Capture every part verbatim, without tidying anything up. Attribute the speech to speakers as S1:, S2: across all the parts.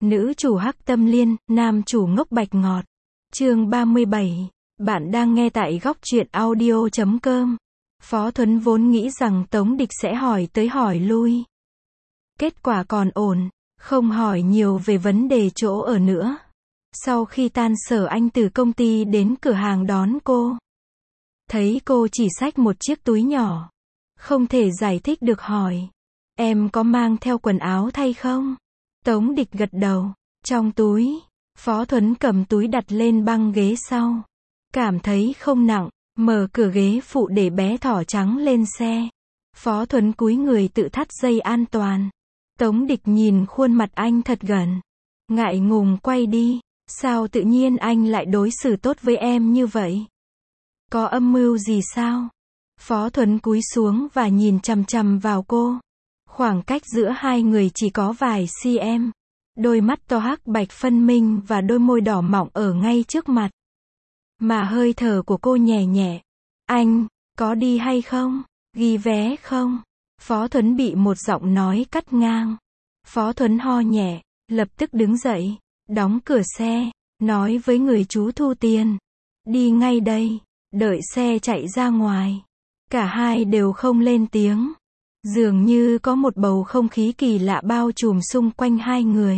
S1: Nữ chủ hắc tâm liên, nam chủ ngốc bạch ngọt. Chương ba mươi bảy. Bạn đang nghe tại góc truyện audio chấm com. Phó Thuấn vốn nghĩ rằng Tống Địch sẽ hỏi tới hỏi lui. Kết quả còn ổn, không hỏi nhiều về vấn đề chỗ ở nữa. Sau khi tan sở anh từ công ty đến cửa hàng đón cô. Thấy cô chỉ xách một chiếc túi nhỏ. Không thể giải thích được hỏi. Em có mang theo quần áo thay không? Tống Địch gật đầu. Trong túi. Phó Thuấn cầm túi đặt lên băng ghế sau. Cảm thấy không nặng. Mở cửa ghế phụ để bé thỏ trắng lên xe. Phó Thuấn cúi người tự thắt dây an toàn. Tống Địch nhìn khuôn mặt anh thật gần. Ngại ngùng quay đi. Sao tự nhiên anh lại đối xử tốt với em như vậy? Có âm mưu gì sao? Phó Thuấn cúi xuống và nhìn chằm chằm vào cô. Khoảng cách giữa hai người chỉ có vài cm. Đôi mắt to hắc bạch phân minh và đôi môi đỏ mọng ở ngay trước mặt. Mà hơi thở của cô nhẹ nhẹ. Anh, có đi hay không? Ghi vé không? Phó Thuấn bị một giọng nói cắt ngang. Phó Thuấn ho nhẹ, lập tức đứng dậy, đóng cửa xe, nói với người chú thu tiền. Đi ngay đây, đợi xe chạy ra ngoài. Cả hai đều không lên tiếng. Dường như có một bầu không khí kỳ lạ bao trùm xung quanh hai người.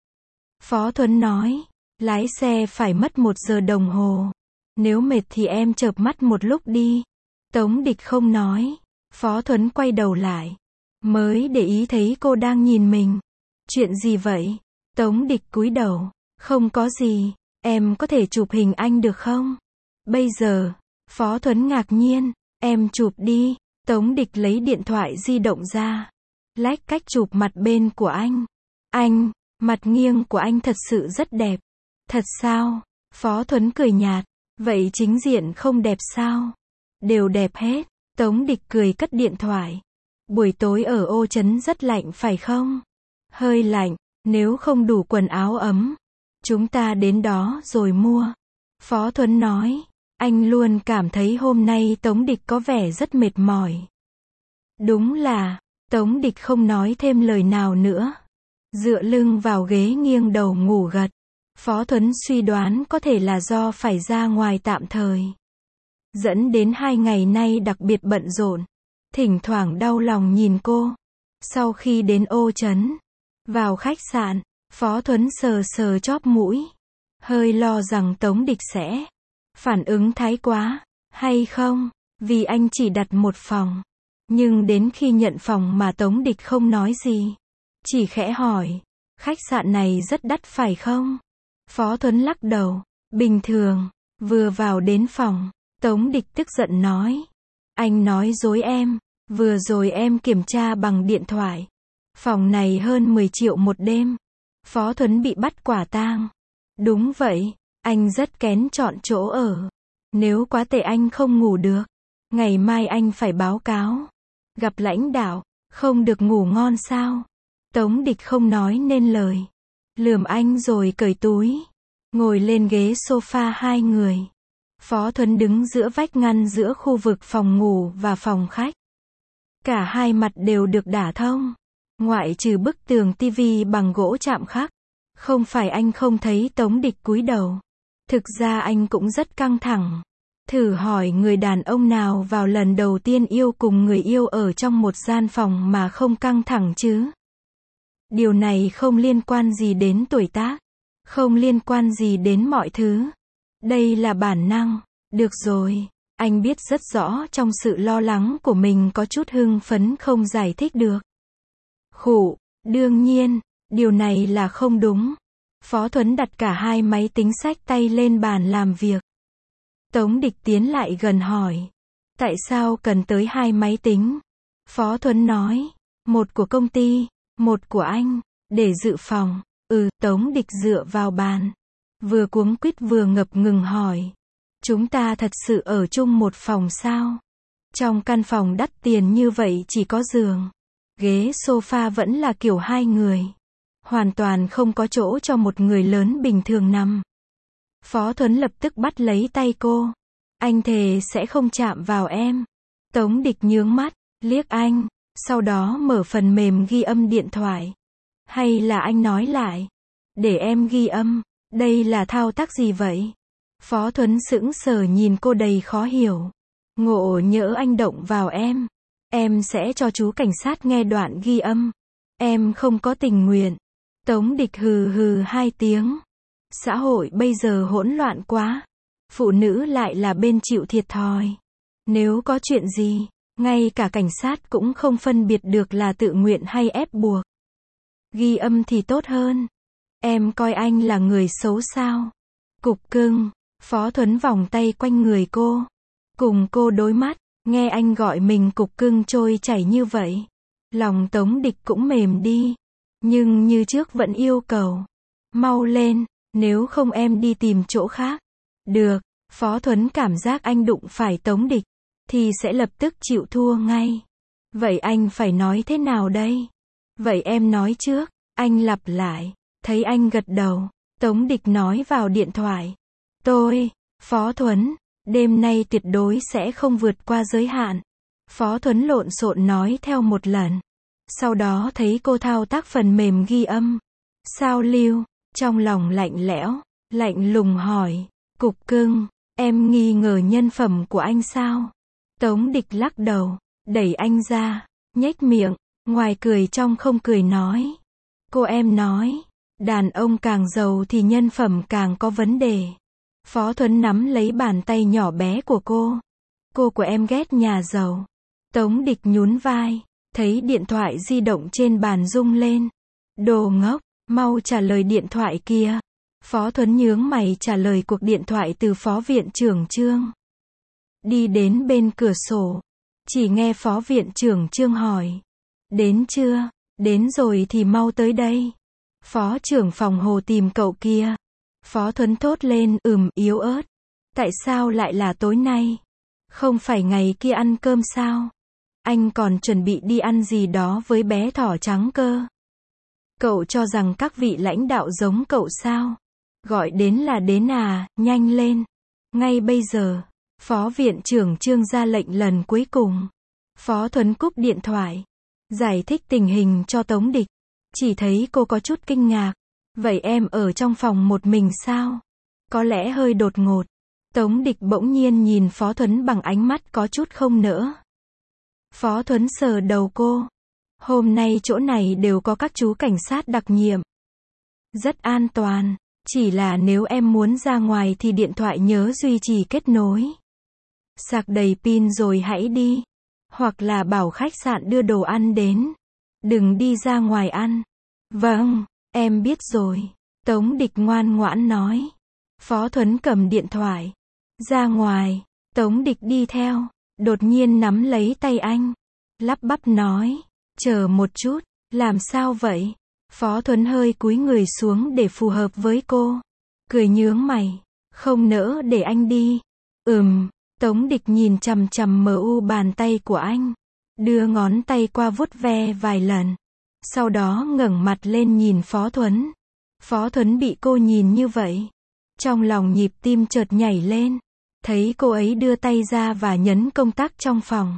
S1: Phó Thuấn nói, lái xe phải mất một giờ đồng hồ. Nếu mệt thì em chợp mắt một lúc đi. Tống Địch không nói. Phó Thuấn quay đầu lại. Mới để ý thấy cô đang nhìn mình. Chuyện gì vậy? Tống Địch cúi đầu. Không có gì. Em có thể chụp hình anh được không? Bây giờ. Phó Thuấn ngạc nhiên. Em chụp đi. Tống Địch lấy điện thoại di động ra. Lách cách chụp mặt bên của anh. Anh, mặt nghiêng của anh thật sự rất đẹp. Thật sao? Phó Thuấn cười nhạt. Vậy chính diện không đẹp sao? Đều đẹp hết. Tống Địch cười cất điện thoại. Buổi tối ở Ô Trấn rất lạnh phải không? Hơi lạnh, nếu không đủ quần áo ấm. Chúng ta đến đó rồi mua. Phó Thuấn nói. Anh luôn cảm thấy hôm nay Tống Địch có vẻ rất mệt mỏi. Đúng là, Tống Địch không nói thêm lời nào nữa. Dựa lưng vào ghế nghiêng đầu ngủ gật. Phó Thuấn suy đoán có thể là do phải ra ngoài tạm thời. Dẫn đến hai ngày nay đặc biệt bận rộn. Thỉnh thoảng đau lòng nhìn cô. Sau khi đến Ô Trấn, vào khách sạn, Phó Thuấn sờ sờ chóp mũi. Hơi lo rằng Tống Địch sẽ phản ứng thái quá, hay không, vì anh chỉ đặt một phòng. Nhưng đến khi nhận phòng mà Tống Địch không nói gì. Chỉ khẽ hỏi, khách sạn này rất đắt phải không? Phó Thuấn lắc đầu, bình thường. Vừa vào đến phòng, Tống Địch tức giận nói. Anh nói dối em, vừa rồi em kiểm tra bằng điện thoại. Phòng này hơn mười triệu một đêm. Phó Thuấn bị bắt quả tang. Đúng vậy, anh rất kén chọn chỗ ở. Nếu quá tệ anh không ngủ được. Ngày mai anh phải báo cáo. Gặp lãnh đạo, không được ngủ ngon sao? Tống Địch không nói nên lời. Lườm anh rồi cởi túi. Ngồi lên ghế sofa hai người. Phó Thuấn đứng giữa vách ngăn giữa khu vực phòng ngủ và phòng khách. Cả hai mặt đều được đả thông. Ngoại trừ bức tường tivi bằng gỗ chạm khắc. Không phải anh không thấy Tống Địch cúi đầu. Thực ra anh cũng rất căng thẳng. Thử hỏi người đàn ông nào vào lần đầu tiên yêu cùng người yêu ở trong một gian phòng mà không căng thẳng chứ? Điều này không liên quan gì đến tuổi tác. Không liên quan gì đến mọi thứ. Đây là bản năng. Được rồi, anh biết rất rõ trong sự lo lắng của mình có chút hưng phấn không giải thích được. Khụ, đương nhiên, điều này là không đúng. Phó Thuấn đặt cả hai máy tính xách tay lên bàn làm việc. Tống Địch tiến lại gần hỏi. Tại sao cần tới hai máy tính? Phó Thuấn nói. Một của công ty, một của anh, để dự phòng. Ừ, Tống Địch dựa vào bàn. Vừa cuống quýt vừa ngập ngừng hỏi. Chúng ta thật sự ở chung một phòng sao? Trong căn phòng đắt tiền như vậy chỉ có giường. Ghế sofa vẫn là kiểu hai người. Hoàn toàn không có chỗ cho một người lớn bình thường nằm. Phó Thuấn lập tức bắt lấy tay cô. Anh thề sẽ không chạm vào em. Tống Địch nhướng mắt, liếc anh, sau đó mở phần mềm ghi âm điện thoại. Hay là anh nói lại. để em ghi âm. Đây là thao tác gì vậy? Phó Thuấn sững sờ nhìn cô đầy khó hiểu. Ngộ nhỡ anh động vào em. Em sẽ cho chú cảnh sát nghe đoạn ghi âm. Em không có tình nguyện. Tống Địch hừ hừ hai tiếng. Xã hội bây giờ hỗn loạn quá. Phụ nữ lại là bên chịu thiệt thòi. Nếu có chuyện gì, ngay cả cảnh sát cũng không phân biệt được là tự nguyện hay ép buộc. Ghi âm thì tốt hơn. Em coi anh là người xấu sao? Cục cưng. Phó Thuấn vòng tay quanh người cô. Cùng cô đối mắt, nghe anh gọi mình cục cưng trôi chảy như vậy. Lòng Tống Địch cũng mềm đi. Nhưng như trước vẫn yêu cầu. Mau lên, nếu không em đi tìm chỗ khác. Được, Phó Thuấn cảm giác anh đụng phải Tống Địch, thì sẽ lập tức chịu thua ngay. Vậy anh phải nói thế nào đây? Vậy em nói trước, anh lặp lại. Thấy anh gật đầu, Tống Địch nói vào điện thoại. Tôi, Phó Thuấn, đêm nay tuyệt đối sẽ không vượt qua giới hạn. Phó Thuấn lộn xộn nói theo một lần. Sau đó thấy cô thao tác phần mềm ghi âm. Sao Lưu, trong lòng lạnh lẽo, lạnh lùng hỏi. Cục cưng, em nghi ngờ nhân phẩm của anh sao? Tống Địch lắc đầu, đẩy anh ra, nhếch miệng, ngoài cười trong không cười nói. Cô em nói, đàn ông càng giàu thì nhân phẩm càng có vấn đề. Phó Thuấn nắm lấy bàn tay nhỏ bé của cô. Cô của em ghét nhà giàu. Tống Địch nhún vai, thấy điện thoại di động trên bàn rung lên. Đồ ngốc, mau trả lời điện thoại kia. Phó Thuấn nhướng mày trả lời cuộc điện thoại từ Phó Viện trưởng Trương. Đi đến bên cửa sổ, chỉ nghe Phó Viện trưởng Trương hỏi. Đến chưa? Đến rồi thì mau tới đây. Phó trưởng phòng Hồ tìm cậu kia. Phó Thuấn thốt lên, ừm, yếu ớt. Tại sao lại là tối nay? Không phải ngày kia ăn cơm sao? Anh còn chuẩn bị đi ăn gì đó với bé thỏ trắng cơ. Cậu cho rằng các vị lãnh đạo giống cậu sao? Gọi đến là đến à, nhanh lên. Ngay bây giờ, Phó Viện trưởng Trương ra lệnh lần cuối cùng. Phó Thuấn cúp điện thoại, giải thích tình hình cho Tống Địch. Chỉ thấy cô có chút kinh ngạc. Vậy em ở trong phòng một mình sao? Có lẽ hơi đột ngột. Tống Địch bỗng nhiên nhìn Phó Thuấn bằng ánh mắt có chút không nỡ. Phó Thuấn sờ đầu cô. Hôm nay chỗ này đều có các chú cảnh sát đặc nhiệm. Rất an toàn. Chỉ là nếu em muốn ra ngoài thì điện thoại nhớ duy trì kết nối. Sạc đầy pin rồi hãy đi. Hoặc là bảo khách sạn đưa đồ ăn đến. Đừng đi ra ngoài ăn. Vâng, em biết rồi. Tống Địch ngoan ngoãn nói. Phó Thuấn cầm điện thoại. Ra ngoài. Tống Địch đi theo. Đột nhiên nắm lấy tay anh. Lắp bắp nói. Chờ một chút. Làm sao vậy? Phó Thuấn hơi cúi người xuống để phù hợp với cô. Cười nhướng mày. Không nỡ để anh đi. Ừm. Tống Địch nhìn chằm chằm mờ u bàn tay của anh. Đưa ngón tay qua vuốt ve vài lần. Sau đó ngẩng mặt lên nhìn Phó Thuấn. Phó Thuấn bị cô nhìn như vậy. Trong lòng nhịp tim chợt nhảy lên. Thấy cô ấy đưa tay ra và nhấn công tắc trong phòng.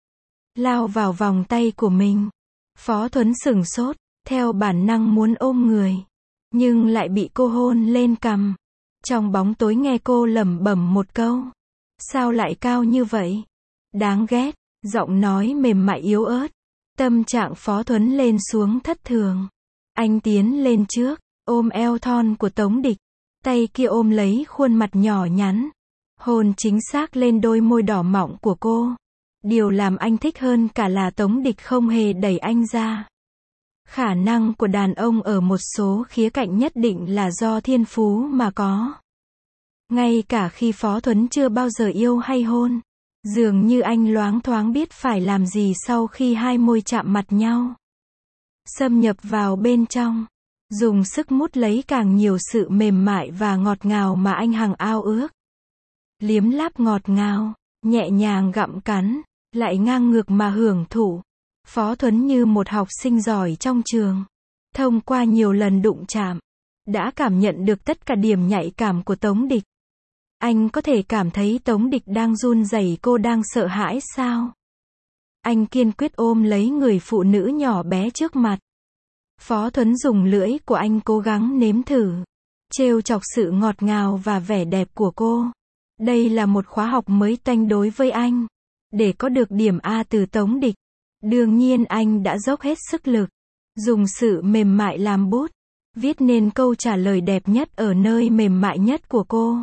S1: Lao vào vòng tay của mình. Phó Thuấn sửng sốt, theo bản năng muốn ôm người. Nhưng lại bị cô hôn lên cằm. Trong bóng tối nghe cô lẩm bẩm một câu. Sao lại cao như vậy? Đáng ghét, giọng nói mềm mại yếu ớt. Tâm trạng Phó Thuấn lên xuống thất thường. Anh tiến lên trước, ôm eo thon của Tống Địch. Tay kia ôm lấy khuôn mặt nhỏ nhắn. Hôn chính xác lên đôi môi đỏ mọng của cô. Điều làm anh thích hơn cả là Tống Địch không hề đẩy anh ra. Khả năng của đàn ông ở một số khía cạnh nhất định là do thiên phú mà có. Ngay cả khi Phó Thuấn chưa bao giờ yêu hay hôn, dường như anh loáng thoáng biết phải làm gì sau khi hai môi chạm mặt nhau. Xâm nhập vào bên trong, dùng sức mút lấy càng nhiều sự mềm mại và ngọt ngào mà anh hằng ao ước. Liếm láp ngọt ngào, nhẹ nhàng gặm cắn, lại ngang ngược mà hưởng thụ. Phó Thuấn như một học sinh giỏi trong trường. Thông qua nhiều lần đụng chạm, đã cảm nhận được tất cả điểm nhạy cảm của Tống Địch. Anh có thể cảm thấy Tống Địch đang run rẩy, cô đang sợ hãi sao? Anh kiên quyết ôm lấy người phụ nữ nhỏ bé trước mặt. Phó Thuấn dùng lưỡi của anh cố gắng nếm thử, trêu chọc sự ngọt ngào và vẻ đẹp của cô. Đây là một khóa học mới toanh đối với anh. Để có được điểm A từ Tống Địch, đương nhiên anh đã dốc hết sức lực, dùng sự mềm mại làm bút, viết nên câu trả lời đẹp nhất ở nơi mềm mại nhất của cô.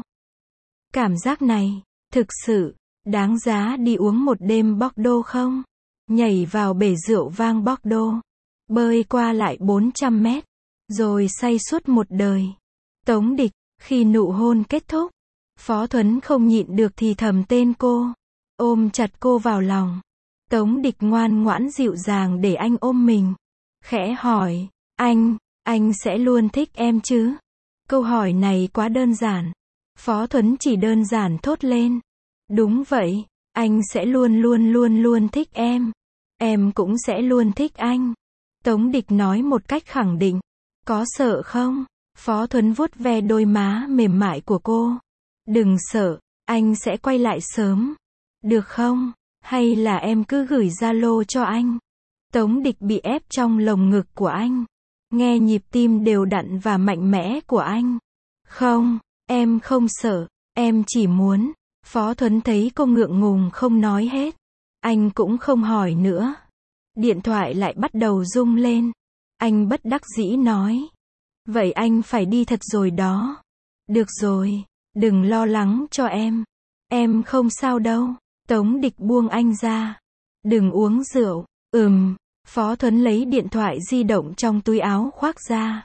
S1: Cảm giác này, thực sự, đáng giá đi uống một đêm Bordeaux không? Nhảy vào bể rượu vang Bordeaux, bơi qua lại bốn trăm mét, rồi say suốt một đời. Tống Địch, khi nụ hôn kết thúc, Phó Thuấn không nhịn được thì thầm tên cô, ôm chặt cô vào lòng. Tống Địch ngoan ngoãn dịu dàng để anh ôm mình, khẽ hỏi, anh, anh sẽ luôn thích em chứ? Câu hỏi này quá đơn giản. Phó Thuấn chỉ đơn giản thốt lên, đúng vậy, anh sẽ luôn luôn luôn luôn thích em. Em cũng sẽ luôn thích anh. Tống Địch nói một cách khẳng định. Có sợ không? Phó Thuấn vuốt ve đôi má mềm mại của cô. Đừng sợ, anh sẽ quay lại sớm. Được không? Hay là em cứ gửi Zalo cho anh? Tống Địch bị ép trong lồng ngực của anh, nghe nhịp tim đều đặn và mạnh mẽ của anh. Không, em không sợ, em chỉ muốn. Phó Thuấn thấy cô ngượng ngùng không nói hết. Anh cũng không hỏi nữa. Điện thoại lại bắt đầu rung lên. Anh bất đắc dĩ nói. Vậy anh phải đi thật rồi đó. Được rồi, đừng lo lắng cho em. Em không sao đâu. Tống Địch buông anh ra. Đừng uống rượu. Ừm. Phó Thuấn lấy điện thoại di động trong túi áo khoác ra.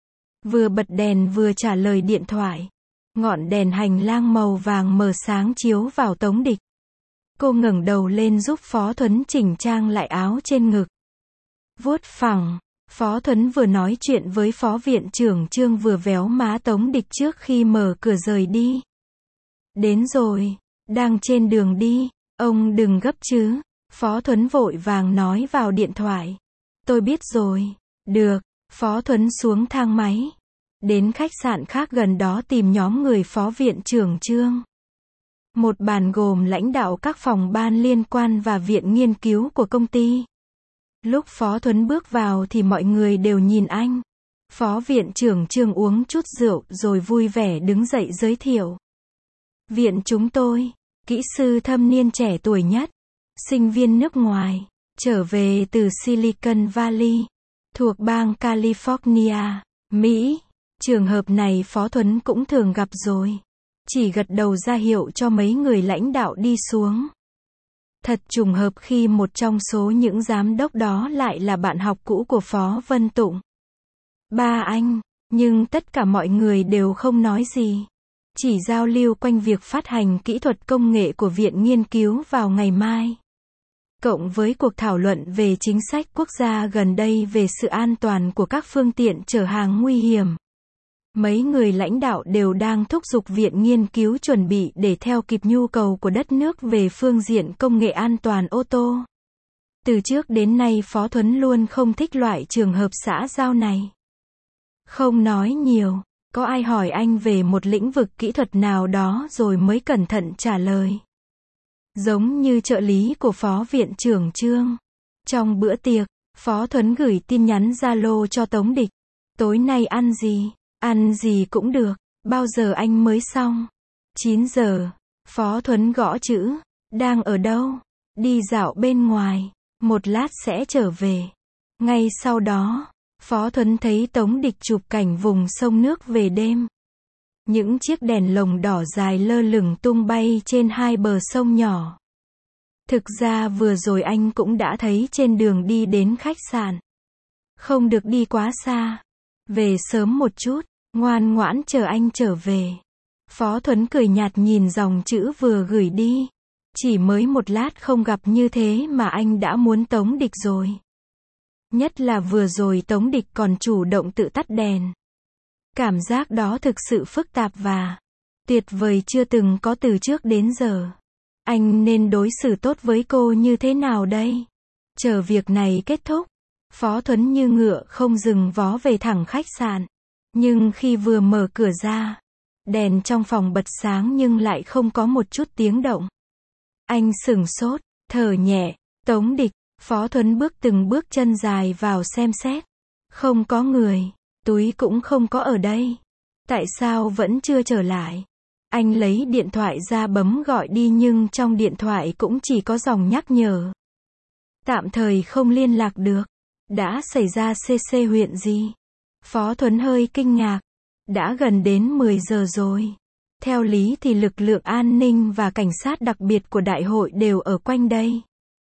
S1: Vừa bật đèn vừa trả lời điện thoại. Ngọn đèn hành lang màu vàng mờ sáng chiếu vào Tống Địch. Cô ngẩng đầu lên giúp Phó Thuấn chỉnh trang lại áo trên ngực. Vuốt phẳng. Phó Thuấn vừa nói chuyện với Phó Viện trưởng Trương vừa véo má Tống Địch trước khi mở cửa rời đi. Đến rồi. Đang trên đường đi. Ông đừng gấp chứ. Phó Thuấn vội vàng nói vào điện thoại. Tôi biết rồi. Được. Phó Thuấn xuống thang máy. Đến khách sạn khác gần đó tìm nhóm người Phó Viện trưởng Trương. Một bàn gồm lãnh đạo các phòng ban liên quan và viện nghiên cứu của công ty. Lúc Phó Thuấn bước vào thì mọi người đều nhìn anh. Phó Viện trưởng Trương uống chút rượu rồi vui vẻ đứng dậy giới thiệu. Viện chúng tôi, kỹ sư thâm niên trẻ tuổi nhất, sinh viên nước ngoài, trở về từ Silicon Valley, thuộc bang California, Mỹ. Trường hợp này Phó Thuấn cũng thường gặp rồi. Chỉ gật đầu ra hiệu cho mấy người lãnh đạo đi xuống. Thật trùng hợp khi một trong số những giám đốc đó lại là bạn học cũ của Phó Vân Tụng. Ba anh, nhưng tất cả mọi người đều không nói gì. Chỉ giao lưu quanh việc phát hành kỹ thuật công nghệ của Viện Nghiên cứu vào ngày mai. Cộng với cuộc thảo luận về chính sách quốc gia gần đây về sự an toàn của các phương tiện chở hàng nguy hiểm. Mấy người lãnh đạo đều đang thúc giục Viện Nghiên cứu chuẩn bị để theo kịp nhu cầu của đất nước về phương diện công nghệ an toàn ô tô. Từ trước đến nay Phó Thuấn luôn không thích loại trường hợp xã giao này. Không nói nhiều, có ai hỏi anh về một lĩnh vực kỹ thuật nào đó rồi mới cẩn thận trả lời. Giống như trợ lý của Phó Viện trưởng Trương. Trong bữa tiệc, Phó Thuấn gửi tin nhắn Zalo cho Tống Địch. Tối nay ăn gì? Ăn gì cũng được. Bao giờ anh mới xong? chín giờ. Phó Thuấn gõ chữ. Đang ở đâu? Đi dạo bên ngoài. Một lát sẽ trở về. Ngay sau đó, Phó Thuấn thấy Tống Địch chụp cảnh vùng sông nước về đêm. Những chiếc đèn lồng đỏ dài lơ lửng tung bay trên hai bờ sông nhỏ. Thực ra vừa rồi anh cũng đã thấy trên đường đi đến khách sạn. Không được đi quá xa. Về sớm một chút, ngoan ngoãn chờ anh trở về. Phó Thuấn cười nhạt nhìn dòng chữ vừa gửi đi. Chỉ mới một lát không gặp như thế mà anh đã muốn Tống Địch rồi. Nhất là vừa rồi Tống Địch còn chủ động tự tắt đèn. Cảm giác đó thực sự phức tạp và tuyệt vời chưa từng có từ trước đến giờ. Anh nên đối xử tốt với cô như thế nào đây? Chờ việc này kết thúc, Phó Thuấn như ngựa không dừng vó về thẳng khách sạn. Nhưng khi vừa mở cửa ra, đèn trong phòng bật sáng nhưng lại không có một chút tiếng động. Anh sửng sốt, thở nhẹ, Tống Địch. Phó Thuấn bước từng bước chân dài vào xem xét. Không có người, túi cũng không có ở đây. Tại sao vẫn chưa trở lại? Anh lấy điện thoại ra bấm gọi đi nhưng trong điện thoại cũng chỉ có dòng nhắc nhở. Tạm thời không liên lạc được. Đã xảy ra xê xê huyện gì? Phó Thuấn hơi kinh ngạc. Đã gần đến mười giờ rồi. Theo lý thì lực lượng an ninh và cảnh sát đặc biệt của đại hội đều ở quanh đây.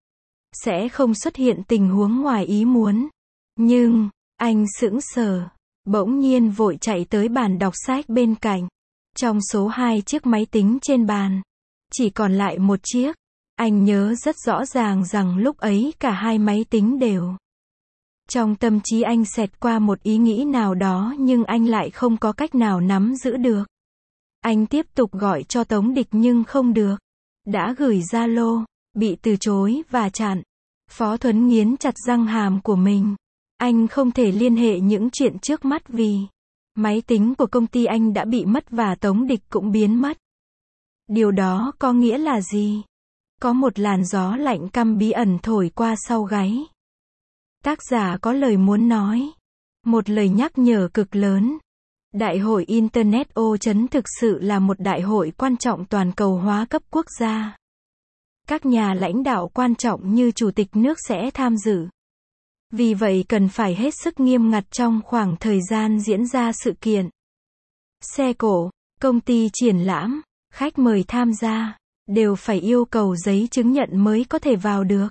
S1: Sẽ không xuất hiện tình huống ngoài ý muốn. Nhưng, anh sững sờ. Bỗng nhiên vội chạy tới bàn đọc sách bên cạnh. Trong số hai chiếc máy tính trên bàn, chỉ còn lại một chiếc. Anh nhớ rất rõ ràng rằng lúc ấy cả hai máy tính đều. Trong tâm trí anh xẹt qua một ý nghĩ nào đó nhưng anh lại không có cách nào nắm giữ được. Anh tiếp tục gọi cho Tống Địch nhưng không được. Đã gửi Zalo, bị từ chối và chặn. Phó Thuấn nghiến chặt răng hàm của mình. Anh không thể liên hệ những chuyện trước mắt vì máy tính của công ty anh đã bị mất và Tống Địch cũng biến mất. Điều đó có nghĩa là gì? Có một làn gió lạnh căm bí ẩn thổi qua sau gáy. Tác giả có lời muốn nói. Một lời nhắc nhở cực lớn. Đại hội Internet ô chấn thực sự là một đại hội quan trọng toàn cầu hóa cấp quốc gia. Các nhà lãnh đạo quan trọng như Chủ tịch nước sẽ tham dự. Vì vậy cần phải hết sức nghiêm ngặt trong khoảng thời gian diễn ra sự kiện. Xe cộ, công ty triển lãm, khách mời tham gia, đều phải yêu cầu giấy chứng nhận mới có thể vào được.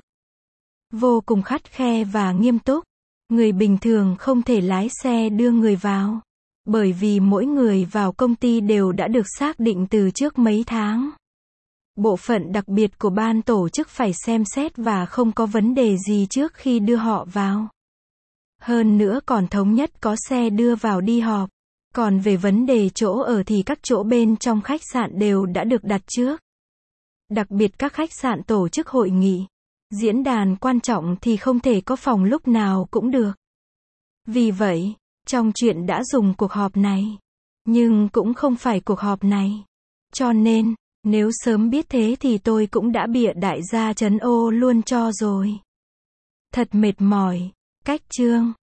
S1: Vô cùng khắt khe và nghiêm túc. Người bình thường không thể lái xe đưa người vào. Bởi vì mỗi người vào công ty đều đã được xác định từ trước mấy tháng. Bộ phận đặc biệt của ban tổ chức phải xem xét và không có vấn đề gì trước khi đưa họ vào. Hơn nữa còn thống nhất có xe đưa vào đi họp. Còn về vấn đề chỗ ở thì các chỗ bên trong khách sạn đều đã được đặt trước. Đặc biệt các khách sạn tổ chức hội nghị, diễn đàn quan trọng thì không thể có phòng lúc nào cũng được. Vì vậy, trong chuyện đã dùng cuộc họp này. Nhưng cũng không phải cuộc họp này. Cho nên, nếu sớm biết thế thì tôi cũng đã bịa đại gia trấn ô luôn cho rồi. Thật mệt mỏi. Cách chương